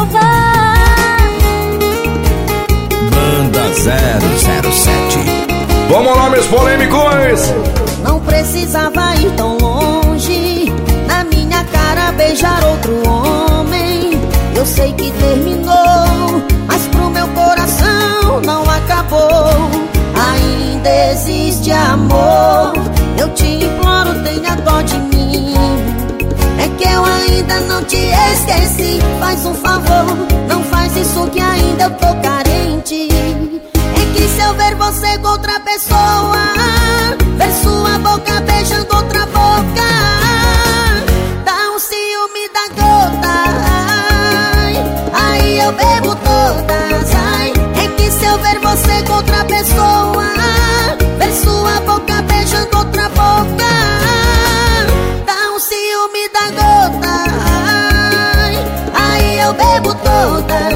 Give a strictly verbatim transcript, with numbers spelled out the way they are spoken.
provar. Banda zero zero sete. Vamos lá, meus polêmicos. Não precisava ir tão longe, na minha cara beijar outro homem. Eu sei que terminou, mas pro meu coração não acabou. Ainda existe amor, eu te imploro, tenha dó de mim. É que eu ainda não te esqueci. Faz um favor, não faz isso que ainda eu tô carente. É que se eu ver você com outra pessoa, ver sua boca beijando outra boca, dá um ciúme da gota, ai, aí eu bebo todas, ai. É que se eu ver você com outra pessoa, ver sua boca beijando outra boca, dá um ciúme da gota, ai, aí eu bebo todas.